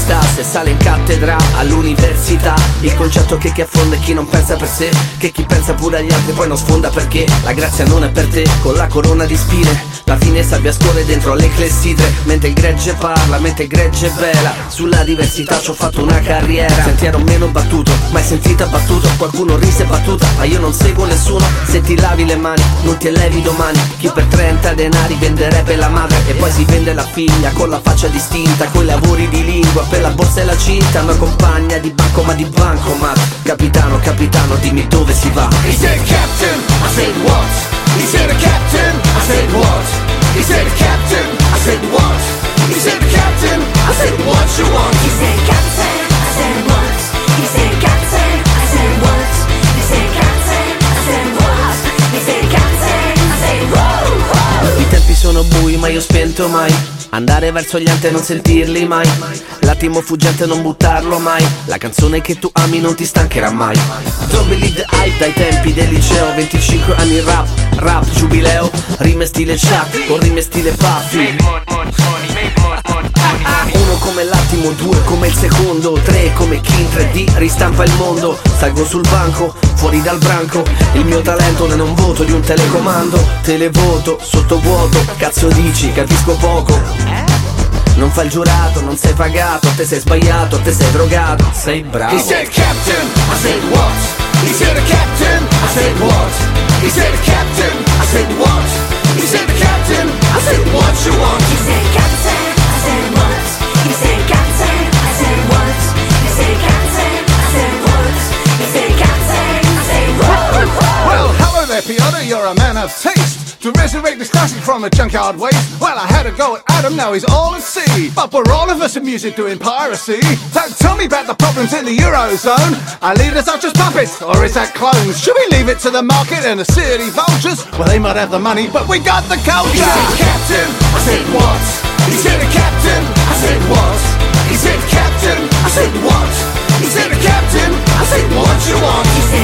sta se sale in cattedra all'università. Il concetto che chi affonda è chi non pensa per sé, che chi pensa pure agli altri poi non sfonda perché la grazia non è per te. Con la corona di spine la fine sabbia scorre dentro le clessidre, mentre il gregge parla, mentre il gregge vela. Sulla diversità ci ho fatto una carriera. Senti ero meno battuto, mai sentita battuto. Qualcuno rise battuta, ma io non seguo nessuno. Se ti lavi le mani, non ti levi domani. Chi per 30 denari venderebbe la madre e poi si vende la figlia con la faccia distinta, coi lavori di lingua per la borsa e la cinta. Una compagna di banco ma di bancomat. Capitano, capitano, dimmi dove si va. He said captain, I said what? He said a captain, I said what? He said captain, I said what? He said captain, I said what you want? He said captain, I said what? He said captain, I said what? He said captain, I said what? He said captain, I said whoa. I tempi sono bui ma io spento mai. Andare verso gli altri e non sentirli mai. L'attimo fuggente non buttarlo mai. La canzone che tu ami non ti stancherà mai. Don't believe the hype dai tempi del liceo. 25 anni rap giubileo. Rime stile Chuck con rime stile Puffy. Uno come l'attimo, due come il secondo, tre come chi in 3D ristampa il mondo. Salgo sul banco, fuori dal branco. Il mio talento non è un voto di un telecomando. Televoto, sottovuoto, cazzo dici, capisco poco. Non fai il giurato, non sei pagato. Te sei sbagliato, te sei drogato. Sei bravo. He said captain, I said what? He said a captain, I said what? He said a captain, I said what? He said a captain, I said what you want? He said captain, I said what? He said captain, I said what? He said captain, I said what? He said captain, I said whoa. Well, hello there, Piotr, you're a man of taste. To resurrect this classic from a junkyard waste, well, I had a go at Adam, now he's all at sea. But we're all of us in music doing piracy. So tell me about the problems in the Eurozone. Our leaders are just puppets, or is that clones? Should we leave it to the market and the city vultures? Well, they might have the money, but we got the culture. He said captain, I said what? He said a captain, I said what? He said captain, I said what? He said a captain, I said what you want? He said